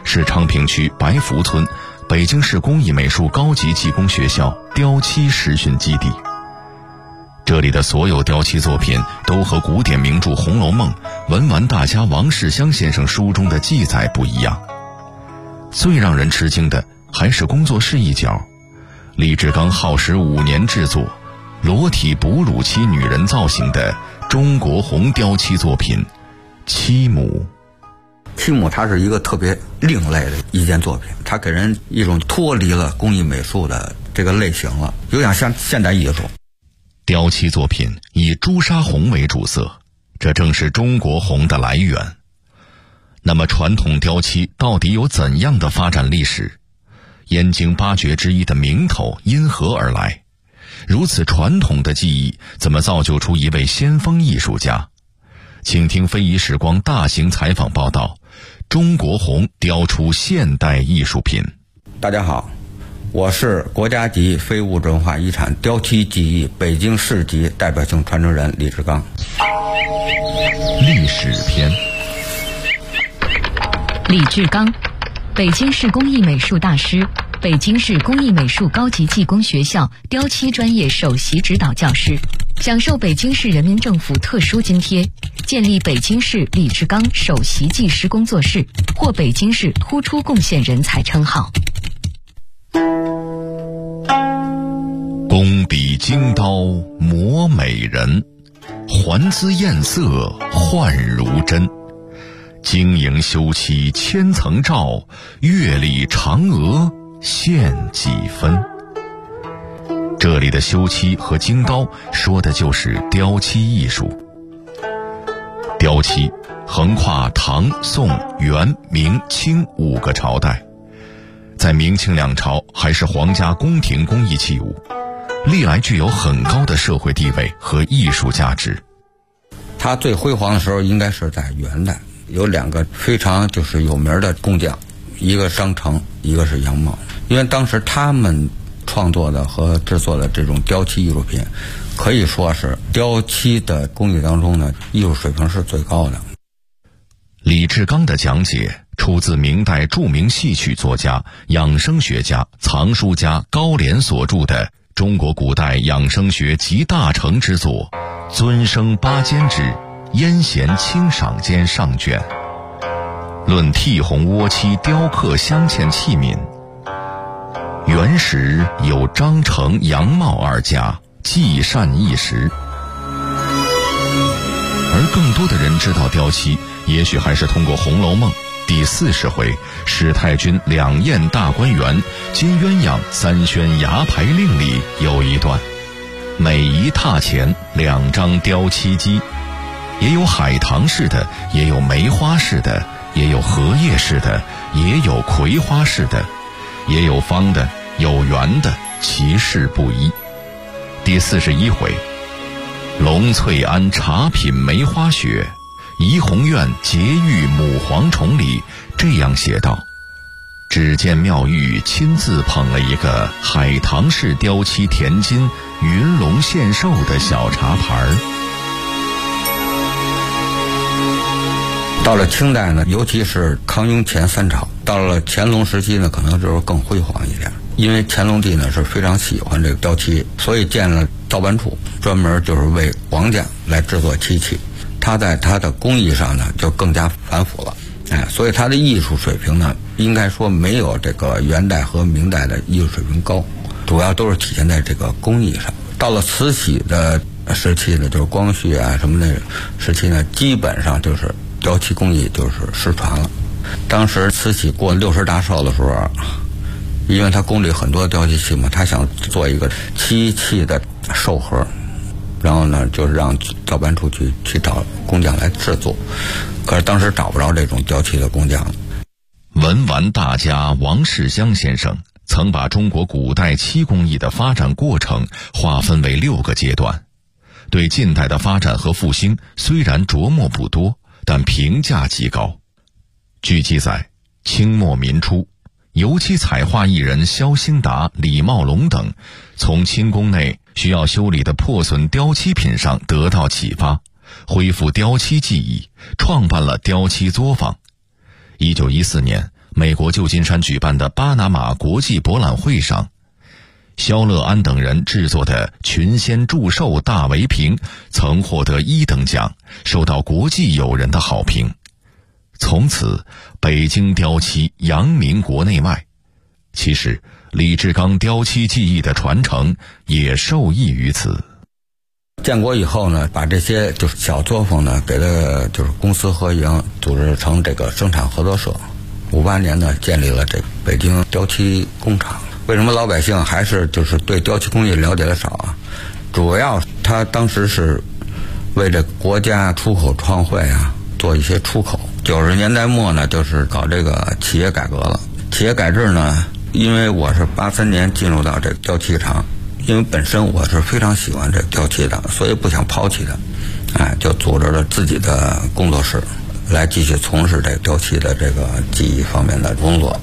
是昌平区白福村北京市工艺美术高级技工学校雕漆实训基地。这里的所有雕漆作品都和古典名著《红楼梦》文玩大家王世襄先生书中的记载不一样。最让人吃惊的还是工作室一角，李志刚耗时5年制作裸体哺乳期女人造型的中国红雕漆作品七母。 七母它是一个特别另类的一件作品，它给人一种脱离了工艺美术的这个类型了，有点像现代艺术。 雕漆作品以朱砂红为主色，这正是中国红的来源。那么传统雕漆到底有怎样的发展历史？燕京8绝之一的名头因何而来？如此传统的技艺怎么造就出一位先锋艺术家？请听非遗时光大型采访报道，中国红雕出现代艺术品。 大家好，我是国家级非物质文化遗产雕漆技艺北京市级代表性传承人李志刚。 历史篇。 李志刚，北京市工艺美术大师，北京市工艺美术高级技工学校雕漆专业首席指导教师，享受北京市人民政府特殊津贴，建立北京市李志刚首席技师工作室，获北京市突出贡献人才称号。 工笔精刀磨美人，还姿艳色焕如真。晶莹修漆千层罩，月丽嫦娥现几分。这里的修漆和精刀说的就是雕漆艺术。雕漆横跨唐、宋、元、明、清5个朝代，在明清两朝还是皇家宫廷工艺器物，历来具有很高的社会地位和艺术价值。 它最辉煌的时候应该是在元代，有2个非常就是有名的工匠，一个商城，一个是杨茂。因为当时他们创作的和制作的这种雕漆艺术品，可以说是雕漆的工艺当中呢，艺术水平是最高的。 李志刚的讲解出自明代著名戏曲作家、养生学家、藏书家高廉所著的《中国古代养生学集大成之作·尊生八间之燕贤清赏间上卷》，论剔红倭漆雕刻镶嵌器皿。原时有张成、杨茂2家，技善一时。而更多的人知道雕漆，也许还是通过《红楼梦》第40回史太君2宴大观园金鸳鸯3宣牙牌令里有一段，每一榻前2张雕漆机，也有海棠式的，也有梅花式的，也有荷叶式的，也有葵花式的，也有方的，有圆的，其式不一。第41回，龙翠庵茶品梅花雪，怡红院结玉母蝗虫里这样写道：只见妙玉亲自捧了一个海棠式雕漆田金云龙献寿的小茶盘。 到了清代呢，尤其是康雍乾3朝，到了乾隆时期呢，可能就是更辉煌一点。因为乾隆帝呢是非常喜欢这个雕漆，所以建了造办处，专门就是为皇家来制作漆器。他在他的工艺上呢就更加繁复了，所以他的艺术水平呢，应该说没有这个元代和明代的艺术水平高，主要都是体现在这个工艺上。到了慈禧的时期呢，就是光绪啊什么的时期呢，基本上就是雕漆工艺就是失传了。当时慈禧过60大寿的时候，因为他宫里很多雕漆器嘛，他想做一个漆器的寿盒，然后呢就是让造办处去找工匠来制作，可是当时找不着这种雕漆的工匠。 文玩大家王世襄先生曾把中国古代漆工艺的发展过程划分为6个阶段，对近代的发展和复兴虽然着墨不多，但评价极高。据记载，清末民初，油漆彩画艺人萧兴达、李茂龙等从清宫内需要修理的破损雕漆品上得到启发，恢复雕漆技艺，创办了雕漆作坊。1914年， 美国旧金山举办的巴拿马国际博览会上，肖乐安等人制作的群仙祝寿大围屏曾获得1等奖，受到国际友人的好评。从此，北京雕漆扬名国内外。其实，李志刚雕漆技艺的传承也受益于此。 建国以后呢，把这些就是小作坊呢，给了就是公私合营，组织成这个生产合作社。58年呢，建立了这北京雕漆工厂。为什么老百姓还是就是对雕漆工艺了解的少啊？主要他当时是为这国家出口创汇啊，做一些出口。90年代末呢，就是搞这个企业改革了。企业改制呢，因为我是83年进入到这个雕漆厂，因为本身我是非常喜欢这雕漆的，所以不想抛弃它，就组织了自己的工作室，来继续从事这雕漆的这个技艺方面的工作。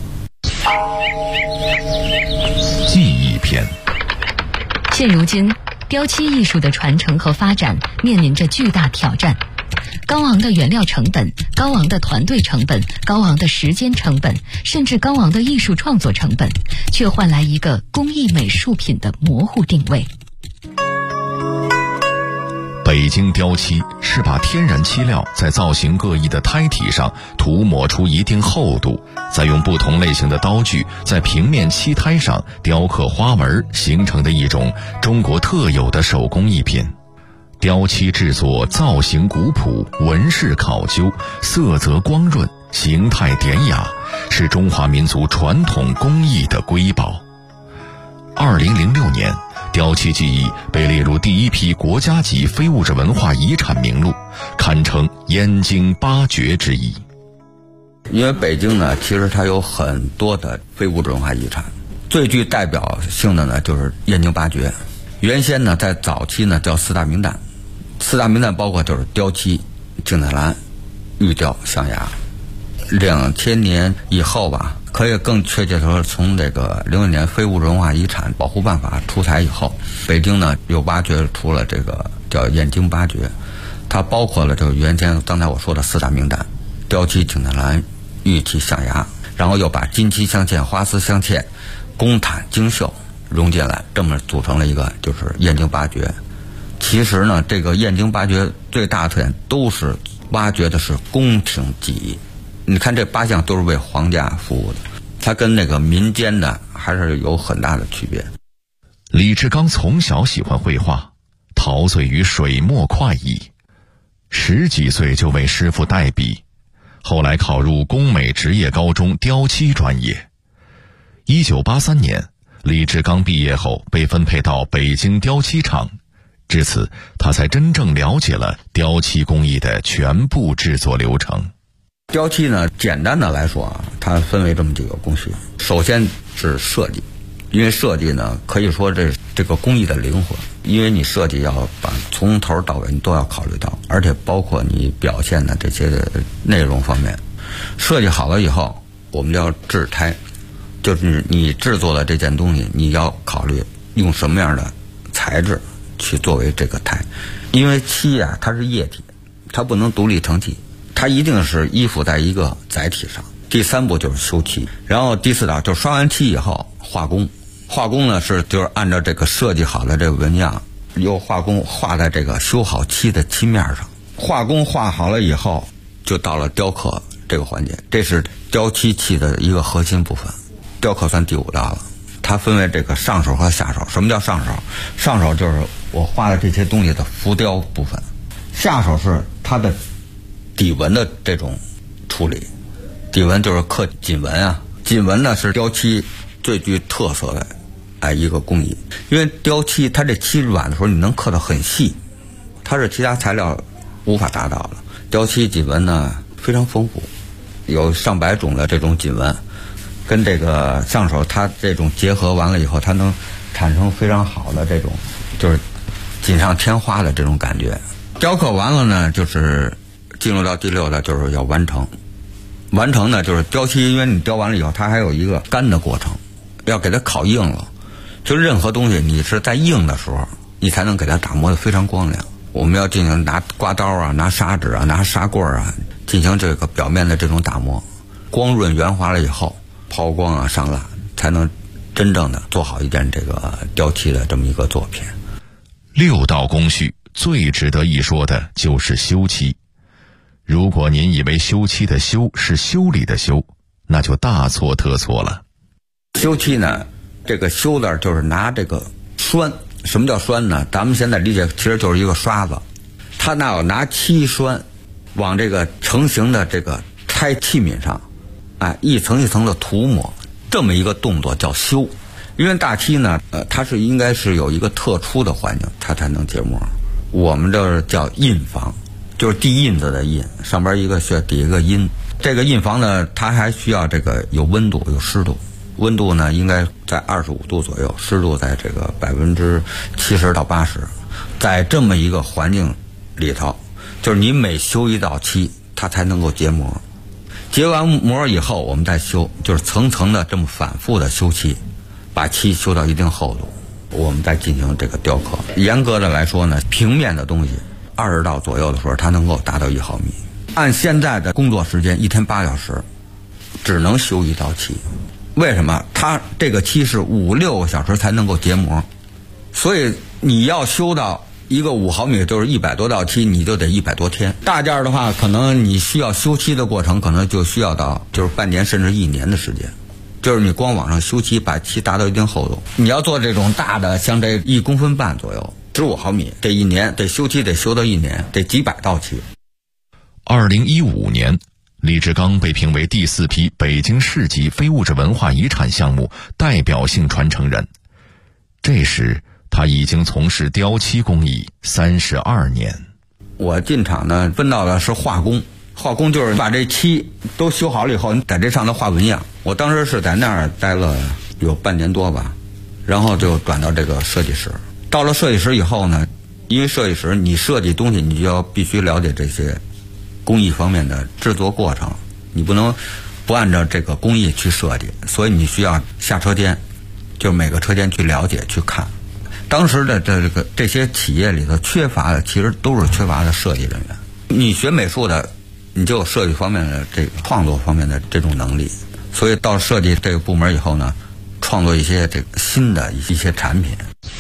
技艺篇。 现如今，雕漆艺术的传承和发展面临着巨大挑战。高昂的原料成本、高昂的团队成本、高昂的时间成本，甚至高昂的艺术创作成本，却换来一个工艺美术品的模糊定位。 北京雕漆是把天然漆料在造型各异的胎体上涂抹出一定厚度，再用不同类型的刀具在平面漆胎上雕刻花纹，形成的一种中国特有的手工艺品。雕漆制作造型古朴，纹饰考究，色泽光润，形态典雅，是中华民族传统工艺的瑰宝。2006年，雕漆技艺被列入第一批国家级非物质文化遗产名录，堪称燕京8绝之一。 因为北京呢，其实它有很多的非物质文化遗产，最具代表性的呢就是燕京8绝。原先呢，在早期呢叫4大名旦，4大名旦包括就是雕漆、景泰蓝、玉雕、象牙。2000年以后吧，可以更确切地说，从这个06年非物质文化遗产保护办法出台以后，北京呢有8绝出了这个叫燕京8绝，它包括了这个原先刚才我说的4大名旦：雕漆、景泰蓝、玉器、象牙，然后又把金漆镶嵌、花丝镶嵌、工毯、精绣融进来，这么组成了一个就是燕京8绝。其实呢，这个燕京8绝最大的特点都是挖掘的是宫廷技艺。你看这8项都是为皇家服务的，它跟那个民间的还是有很大的区别。 李志刚从小喜欢绘画，陶醉于水墨快意，10几岁就为师傅代笔，后来考入工美职业高中雕漆专业。1983年，李志刚毕业后被分配到北京雕漆厂，至此他才真正了解了雕漆工艺的全部制作流程。 雕漆呢，简单的来说啊，它分为这么几个工序。首先是设计，因为设计呢可以说这个工艺的灵魂，因为你设计要把从头到尾你都要考虑到，而且包括你表现的这些的内容方面。设计好了以后，我们叫制胎，就是你制作的这件东西，你要考虑用什么样的材质去作为这个胎。因为漆啊，它是液体，它不能独立成器，它一定是依附在一个载体上。第3步就是修漆，然后第4道就是刷完漆以后画工。画工呢就是按照这个设计好的这个纹样，由画工画在这个修好漆的漆面上。画工画好了以后，就到了雕刻这个环节，这是雕漆器的一个核心部分。雕刻算第5道了，它分为这个上手和下手。什么叫上手？上手就是我画的这些东西的浮雕部分，下手是它的底纹的这种处理。底纹就是刻锦纹啊，锦纹呢是雕漆最具特色的一个工艺。因为雕漆它这漆软的时候，你能刻得很细，它是其他材料无法达到的。雕漆锦纹呢非常丰富，有上百种的这种锦纹，跟这个上手它这种结合完了以后，它能产生非常好的这种就是锦上添花的这种感觉。雕刻完了呢，就是进入到第6道，就是要完成。完成呢，就是雕漆，因为你雕完了以后，它还有一个干的过程，要给它烤硬了。就任何东西，你是在硬的时候，你才能给它打磨得非常光亮。我们要进行拿刮刀啊、拿砂纸啊、拿砂棍啊，进行这个表面的这种打磨。 光润圆滑了以后，抛光啊上蜡，才能真正的做好一件这个雕漆的这么一个作品。 6道工序最值得一说的就是修漆。如果您以为修漆的修是修理的修，那就大错特错了。 修漆呢，这个修字就是拿这个栓。什么叫栓呢？咱们现在理解其实就是一个刷子，它要拿漆栓往这个成型的这个拆器皿上，一层一层的涂抹，这么一个动作叫修。因为大漆呢，它是应该是有一个特殊的环境，它才能结膜。我们这叫印房，就是滴印子的印，上边一个穴，底一个阴。这个印房呢，它还需要这个有温度、有湿度。温度呢应该在25度左右，湿度在这个70%到80%。在这么一个环境里头，就是你每修一道漆，它才能够结膜。结完膜以后，我们再修，就是层层的这么反复的修漆，把漆修到一定厚度，我们再进行这个雕刻。严格的来说呢，平面的东西20道左右的时候，它能够达到1毫米。按现在的工作时间，1天8小时，只能修一道漆。为什么？它这个漆是5-6个小时才能够结膜，所以你要修到一个5毫米，就是100多道漆，你就得100多天。大件的话，可能你需要修漆的过程，可能就需要到就是半年甚至1年的时间。就是你光往上修漆，把漆达到一定厚度。你要做这种大的，像这1公分半左右，15毫米，这1年得修漆，得修到1年，得几百道漆。 2015年。李志刚被评为第4批北京市级非物质文化遗产项目代表性传承人。这时他已经从事雕漆工艺32年。 我进厂呢，分到的是画工。画工就是把这漆都修好了以后，你在这上头画纹样。我当时是在那儿待了有半年多吧，然后就转到这个设计室。到了设计室以后呢，因为设计室你设计东西，你就要必须了解这些工艺方面的制作过程，你不能不按照这个工艺去设计，所以你需要下车间，就每个车间去了解去看。当时的这些企业里头缺乏的，其实都是缺乏的设计人员。你学美术的，你就有设计方面的这个创作方面的这种能力，所以到设计这个部门以后呢，创作一些这个新的一些产品。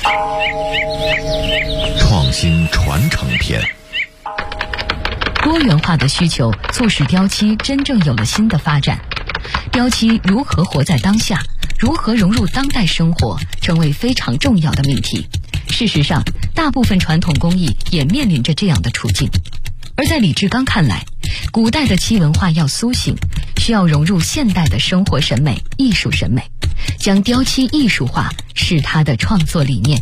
创新传承篇。 多元化的需求促使雕漆真正有了新的发展。雕漆如何活在当下，如何融入当代生活，成为非常重要的命题。事实上，大部分传统工艺也面临着这样的处境。而在李志刚看来，古代的漆文化要苏醒，需要融入现代的生活审美、艺术审美，将雕漆艺术化是他的创作理念。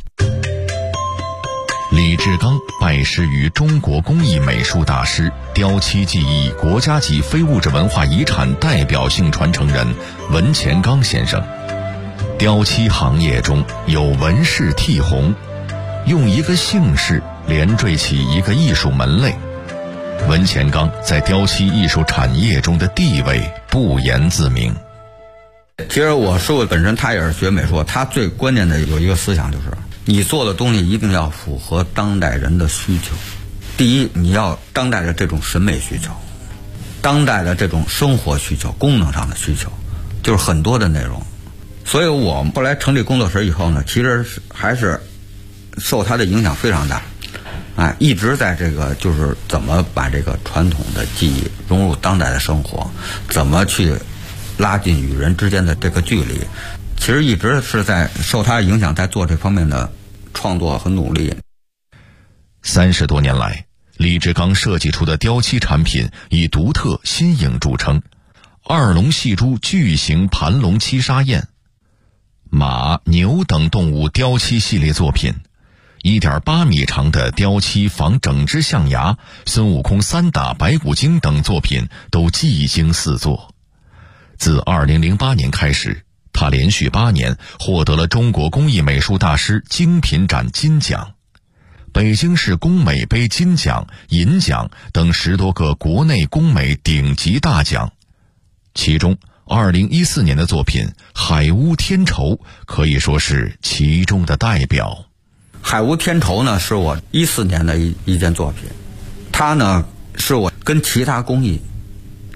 李志刚拜师于中国工艺美术大师、雕漆技艺国家级非物质文化遗产代表性传承人文乾刚先生。雕漆行业中有文氏剔红，用一个姓氏连缀起一个艺术门类。文乾刚在雕漆艺术产业中的地位不言自明。 其实我师傅本身他也是学美术，他最关键的有一个思想，就是你做的东西一定要符合当代人的需求。第一，你要当代的这种审美需求，当代的这种生活需求，功能上的需求，就是很多的内容。所以我们后来成立工作室以后呢，其实还是受他的影响非常大，一直在这个就是怎么把这个传统的技艺融入当代的生活，怎么去拉近与人之间的这个距离。其实一直是在受他的影响，在做这方面的创作和努力。 30多年来，李志刚设计出的雕漆产品以独特新颖著称。2龙戏珠巨型盘龙漆砂砚、马、牛等动物雕漆系列作品，1.8米长的雕漆仿整只象牙、孙悟空3打白骨精等作品都技惊四座。自2008年开始，他连续8年获得了中国工艺美术大师精品展金奖、北京市工美杯金奖、银奖等10多个国内工美顶级大奖。其中2014年的作品海屋天绸可以说是其中的代表。 海屋天绸呢，是我14年的一件作品，它呢是我跟其他工艺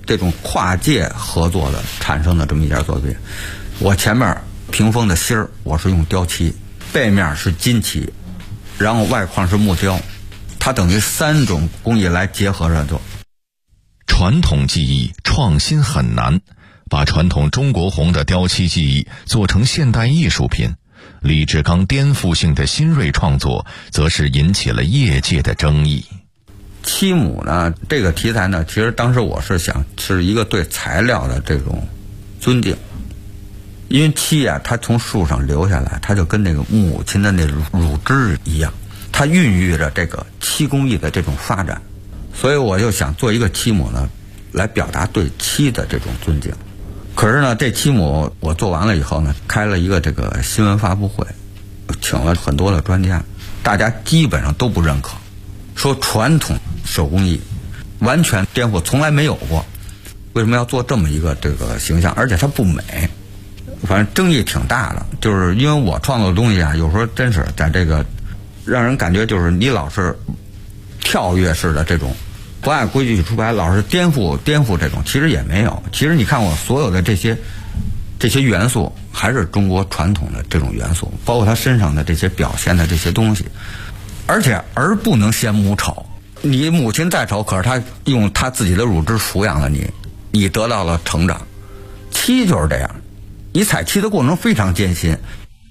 这种跨界合作的产生的这么一件作品。我前面屏风的芯儿我是用雕漆，背面是金漆，然后外框是木雕，它等于3种工艺来结合着做。 传统技艺创新很难，把传统中国红的雕漆技艺做成现代艺术品，李志刚颠覆性的新锐创作则是引起了业界的争议。 漆母呢，这个题材呢，其实当时我是想是一个对材料的这种尊敬，因为漆啊，它从树上流下来，它就跟那个母亲的那乳汁一样，它孕育着这个漆工艺的这种发展，所以我就想做一个漆母呢，来表达对漆的这种尊敬。可是呢，这漆母我做完了以后呢，开了一个这个新闻发布会，请了很多的专家，大家基本上都不认可，说传统手工艺完全颠覆，从来没有过，为什么要做这么一个这个形象，而且它不美，反正争议挺大的。就是因为我创作的东西啊，有时候真是在这个让人感觉就是你老是跳跃式的这种不按规矩出牌，老是颠覆这种，其实也没有。其实你看我所有的这些元素还是中国传统的这种元素，包括他身上的这些表现的这些东西。而且儿不能嫌母丑，你母亲再丑，可是她用她自己的乳汁抚养了你，你得到了成长。漆就是这样，你采漆的过程非常艰辛。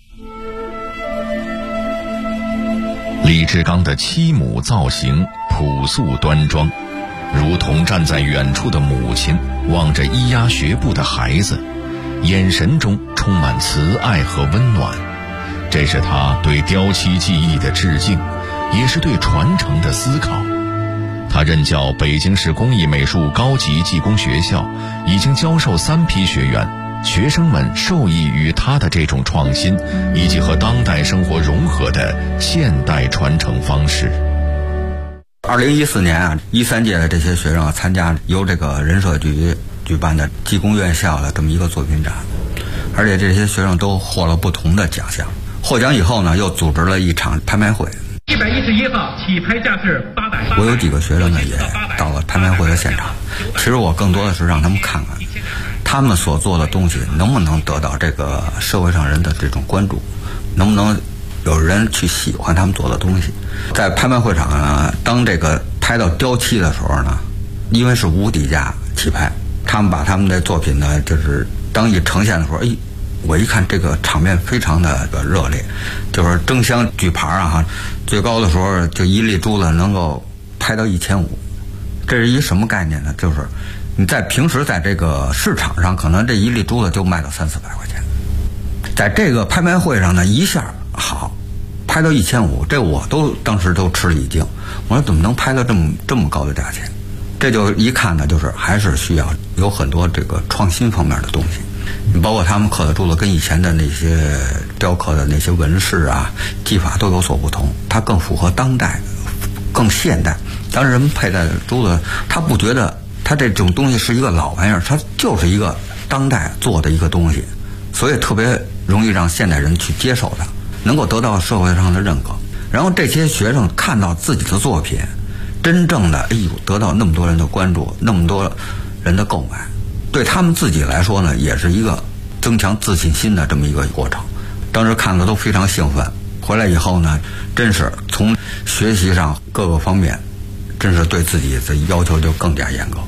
李志刚的漆母造型朴素端庄，如同站在远处的母亲望着咿呀学步的孩子，眼神中充满慈爱和温暖。这是他对雕漆技艺的致敬，也是对传承的思考。他任教北京市工艺美术高级技工学校，已经教授3批学员，学生们受益于他的这种创新以及和当代生活融合的现代传承方式。 2014年啊，13届的这些学生参加由这个人社局举办的技工院校的这么一个作品展，而且这些学生都获了不同的奖项。获奖以后呢，又组织了一场拍卖会。 111号起拍价是800。 我有几个学生呢，也到了拍卖会的现场。其实我更多的是让他们看看他们所做的东西能不能得到这个社会上人的这种关注，能不能有人去喜欢他们做的东西。在拍卖会场呢，当这个拍到雕漆的时候呢，因为是无底价起拍，他们把他们的作品呢，就是当一呈现的时候，我一看这个场面非常的热烈，就是争相举牌啊，最高的时候就一粒珠子能够拍到1500，这是一什么概念呢？就是你在平时在这个市场上，可能这一粒珠子就卖到300-400块钱，在这个拍卖会上呢，一下好拍到1500，这我当时都吃了一惊，我说怎么能拍到这么高的价钱？这就一看呢，就是还是需要有很多这个创新方面的东西。你包括他们刻的珠子跟以前的那些雕刻的那些纹饰啊技法都有所不同，它更符合当代，更现代。当人们佩戴的珠子，他不觉得它这种东西是一个老玩意儿，它就是一个当代做的一个东西，所以特别容易让现代人去接受它，能够得到社会上的认可。然后这些学生看到自己的作品真正的得到那么多人的关注，那么多人的购买，对他们自己来说呢，也是一个增强自信心的这么一个过程。当时看的都非常兴奋，回来以后呢，真是从学习上各个方面，真是对自己的要求就更加严格。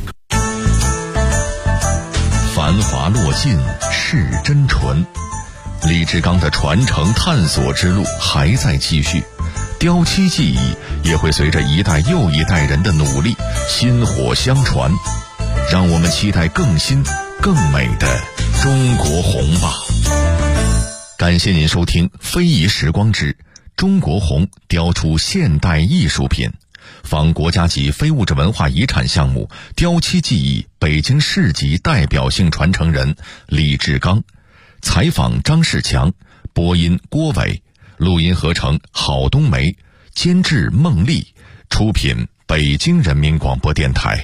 繁华落尽是真纯，李志刚的传承探索之路还在继续，雕漆技艺也会随着一代又一代人的努力薪火相传。让我们期待更新更美的中国红吧。感谢您收听非遗时光之中国红雕出现代艺术品，访国家级非物质文化遗产项目雕漆技艺北京市级代表性传承人李志刚。采访张世强，播音郭伟，录音合成郝冬梅，监制孟丽，出品北京人民广播电台。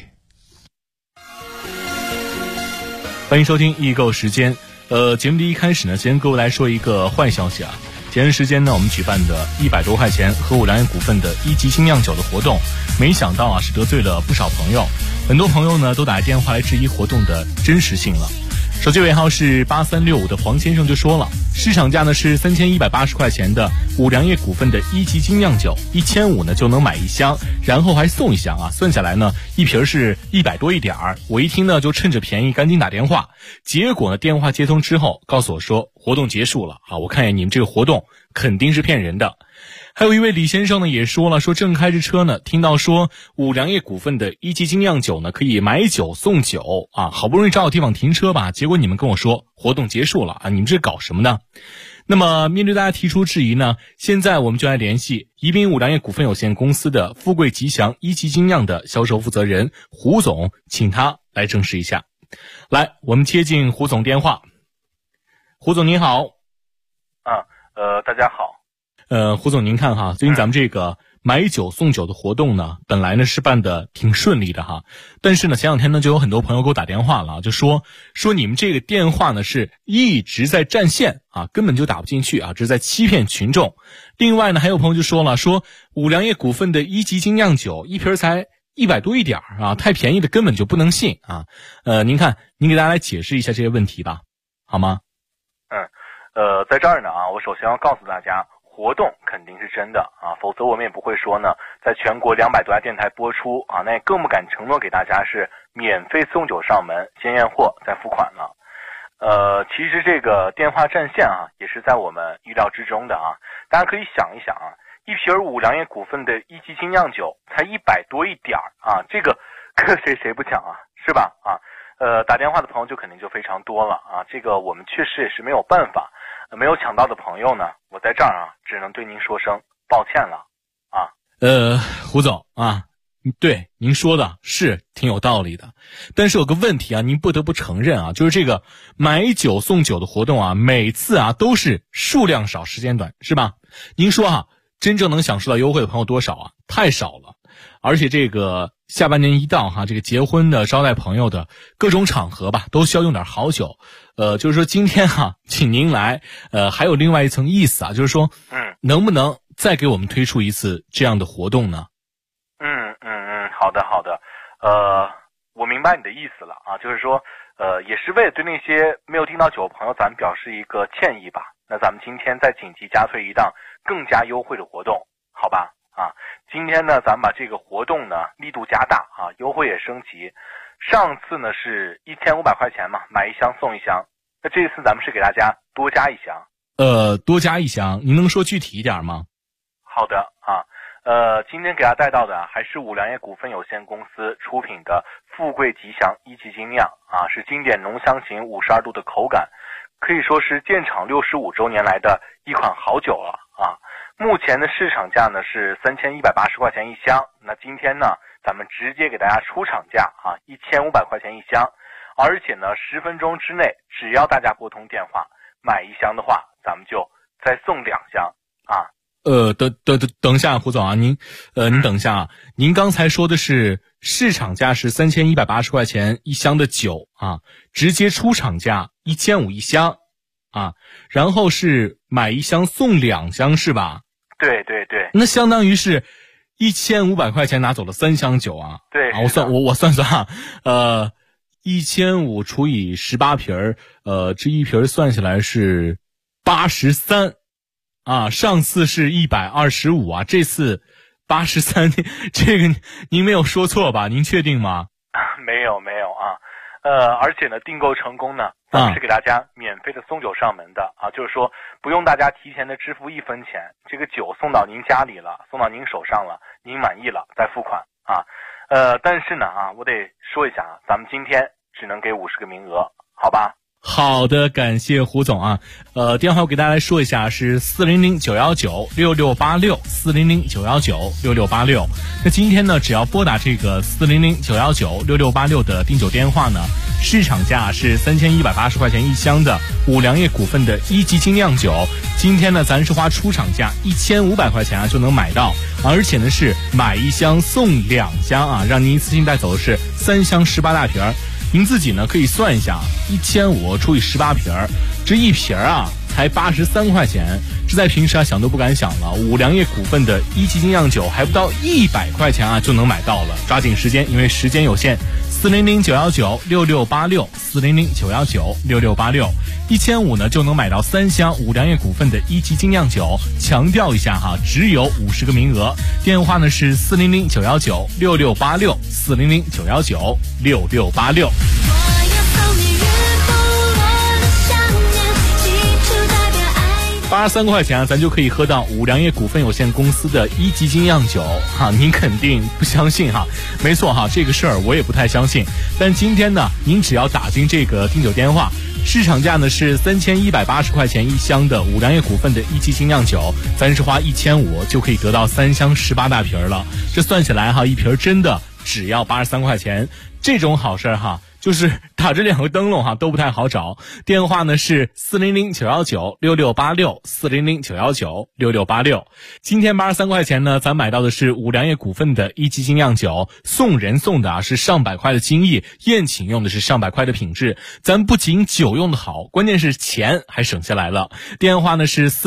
欢迎收听易购时间。节目的一开始呢，先跟各位来说一个坏消息啊。前段时间呢，我们举办的100多块钱和武良业股份的1级精酿酒的活动，没想到啊是得罪了不少朋友。 很多朋友呢都打电话来质疑活动的真实性了。手机尾号是8365的黄先生就说了，市场价呢是3180块钱的五粮液股份的1级精酿酒，1500呢就能买一箱，然后还送一箱啊，算下来呢一瓶是100多一点儿。我一听呢就趁着便宜赶紧打电话，结果呢电话接通之后告诉我说活动结束了啊，我看见你们这个活动肯定是骗人的。还有一位李先生呢也说了，说正开着车呢，听到说五粮液股份的1级精酿酒呢可以买酒送酒啊，好不容易找到地方停车吧，结果你们跟我说活动结束了啊，你们这搞什么呢？那么面对大家提出质疑呢，现在我们就来联系宜宾五粮液股份有限公司的富贵吉祥1级精酿的销售负责人胡总，请他来证实一下。来，我们接进胡总电话。胡总您好。 大家好。 胡总您看哈，最近咱们这个买酒送酒的活动呢，本来呢是办的挺顺利的哈，但是呢前两天呢就有很多朋友给我打电话了，就说你们这个电话呢是一直在占线啊，根本就打不进去啊，这是在欺骗群众。另外呢还有朋友就说了，说五粮液股份的1级精酿酒一瓶才100多一点啊，太便宜的根本就不能信啊。您看您给大家来解释一下这些问题吧，好吗？ 在这儿呢啊，我首先要告诉大家，活动肯定是真的啊，否则我们也不会说呢，在全国200多家电台播出啊，那也更不敢承诺给大家是免费送酒上门，先验货再付款了。其实这个电话占线啊，也是在我们预料之中的啊。大家可以想一想啊，一瓶五粮液股份的1级精酿酒才100多一点啊，这个谁不抢啊，是吧？啊，打电话的朋友就肯定就非常多了啊，这个我们确实也是没有办法。没有抢到的朋友呢，我在这儿啊，只能对您说声抱歉了啊。 胡总啊，对您说的是挺有道理的，但是有个问题啊，您不得不承认啊，就是这个买酒送酒的活动啊，每次啊都是数量少时间短，是吧？您说啊，真正能享受到优惠的朋友多少啊？太少了。而且这个下半年一到哈，这个结婚的、招待朋友的各种场合吧，都需要用点好酒。就是说今天哈，请您来，还有另外一层意思啊，就是说，能不能再给我们推出一次这样的活动呢？ 好的，我明白你的意思了啊，就是说，也是为了对那些没有订到酒的朋友，咱们表示一个歉意吧。那咱们今天再紧急加推一档更加优惠的活动，好吧？啊，今天呢，咱们把这个活动呢力度加大啊，优惠也升级。上次呢是1500块钱嘛，买一箱送一箱。那这次咱们是给大家多加一箱。 多加一箱，您能说具体一点吗？ 好的啊，今天给大家带到的还是五粮液股份有限公司出品的富贵吉祥1级精酿啊，是经典浓香型52度的口感，可以说是建厂65周年来的一款好酒了啊。目前的市场价呢是3180块钱一箱，那今天呢咱们直接给大家出厂价啊，1500块钱一箱，而且呢10分钟之内，只要大家拨通电话买一箱的话，咱们就再送2箱啊。 等一下，胡总啊，您等一下啊，您刚才说的是市场价是3180块钱一箱的酒啊，直接出厂价1500一箱啊，然后是买一箱送2箱是吧？ 对， 那相当于是1500块钱拿走了3箱酒啊。 对啊，我算啊，1500除以18瓶这一瓶算下来是83啊，上次是125啊，这次83，这个您没有说错吧？您确定吗？ 没有啊。而且呢，订购成功呢，咱们是给大家免费的送酒上门的啊，就是说不用大家提前的支付1分钱，这个酒送到您家里了，送到您手上了，您满意了再付款啊。但是呢啊，我得说一下啊，咱们今天只能给50个名额，好吧？ 好的，感谢胡总啊。电话我给大家来说一下，是400-919-6686，400-919-6686。那今天呢，只要拨打这个400-919-6686的订酒电话呢，市场价是3180块钱一箱的五粮液股份的1级精酿酒，今天呢，咱是花出厂价1500块钱啊就能买到，而且呢是买一箱送2箱啊，让您一次性带走的是3箱18大瓶。您自己呢可以算一下，1500除以18瓶，这一瓶啊才83块钱，这在平时啊想都不敢想了。五粮液股份的1级精酿酒还不到100块钱啊就能买到了，抓紧时间，因为时间有限。 ，400-919-6686，400-919-6686，1500呢就能买到3箱五粮液股份的一级精酿酒。强调一下哈，只有50个名额。电话呢是400-919-6686，400-919-6686。83块钱咱就可以喝到五粮液股份有限公司的一级精酿酒哈，您肯定不相信哈？没错哈，这个事儿我也不太相信。但今天呢，您只要打进这个订酒电话，市场价呢是3180块钱一箱的五粮液股份的一级精酿酒，咱是花1500就可以得到3箱18大瓶了。这算起来哈，一瓶真的只要83块钱，这种好事哈。就是打这2个灯笼哈都不太好找，电话呢是400-919-6686，400-919-6686。今天83块钱呢，咱买到的是五粮液股份的一级精酿酒，送人送的是上百块的精益，宴请用的是上百块的品质。咱不仅酒用的好，关键是钱还省下来了。电话呢是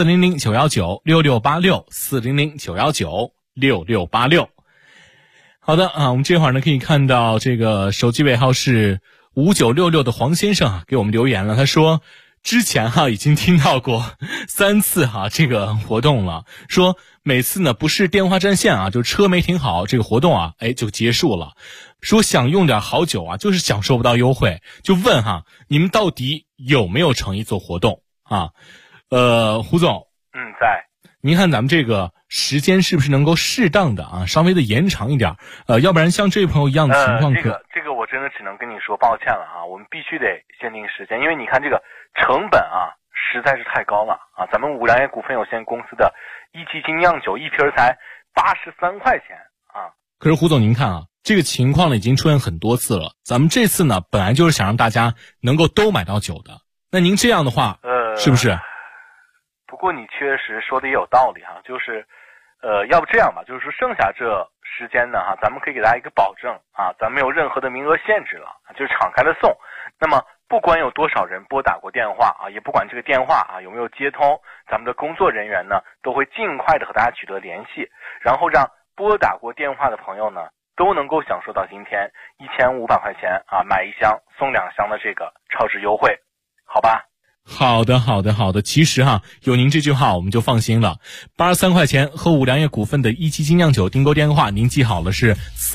400-919-6686，400-919-6686。好的啊，我们这会儿呢可以看到这个手机尾号是5966的黄先生给我们留言了，他说之前已经听到过3次这个活动了，说每次呢不是电话占线就车没停好，这个活动就结束了。说想用点好酒就是享受不到优惠，就问你们到底有没有诚意做活动胡总， 在。 您看咱们这个时间是不是能够适当的稍微的延长一点，要不然像这位朋友一样的情况这个我真的只能跟你说抱歉了我们必须得限定时间，因为你看这个成本实在是太高了咱们五粮液股份有限公司的一级精酿酒一瓶才83块钱可是胡总您看这个情况呢已经出现很多次了，咱们这次呢本来就是想让大家能够都买到酒的，那您这样的话是不是？ 不过你确实说的也有道理就是要不这样吧，就是说剩下这时间呢咱们可以给大家一个保证咱没有任何的名额限制了，就是敞开的送。那么不管有多少人拨打过电话也不管这个电话有没有接通，咱们的工作人员呢都会尽快的和大家取得联系，然后让拨打过电话的朋友呢都能够享受到今天1500块钱买1箱送2箱的这个超值优惠，好吧？ 好的，其实有您这句话我们就放心了。83块钱和五粮液股份的一级精酿酒订购电话您记好了，是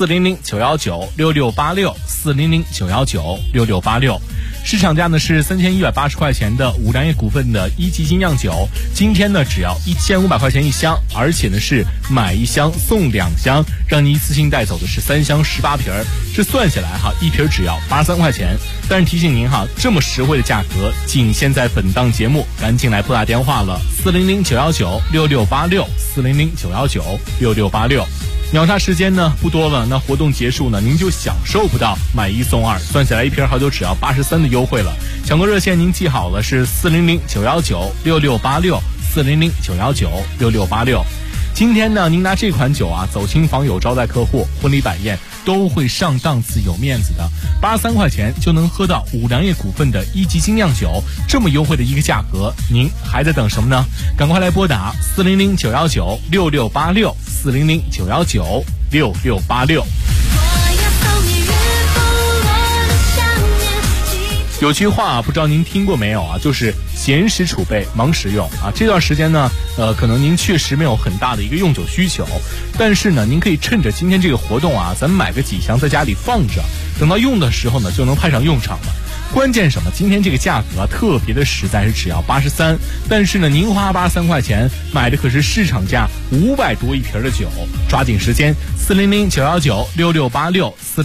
400-919-6686，400-919-6686。市场价呢是3180块钱的五粮液股份的一级精酿酒，今天呢只要1500块钱一箱，而且呢是买1箱送2箱，让你一次性带走的是3箱18瓶，这算下来一瓶只要83块钱。但是提醒您这么实惠的价格仅限在本档节目，赶紧来拨打电话了，400-919-6686，400-919-6686。秒杀时间呢不多了，那活动结束呢您就享受不到买1送2，算下来一瓶好酒只要83的优惠了。抢购热线您记好了，是400-919-6686，400-919-6686。今天呢您拿这款酒走亲访友招待客户，婚礼摆宴都会上档次有面子的。83块钱就能喝到五粮液股份的一级精酿酒，这么优惠的一个价格，您还在等什么呢？赶快来拨打400-919-6686，400-919-6686。有句话不知道您听过没有就是闲时储备，忙时用这段时间呢可能您确实没有很大的一个用酒需求，但是呢您可以趁着今天这个活动咱们买个几箱在家里放着，等到用的时候呢就能派上用场了。关键什么？今天这个价格特别的实在，是只要83，但是呢您花83块钱买的可是市场价500多一瓶的酒，抓紧时间，400-919-6686，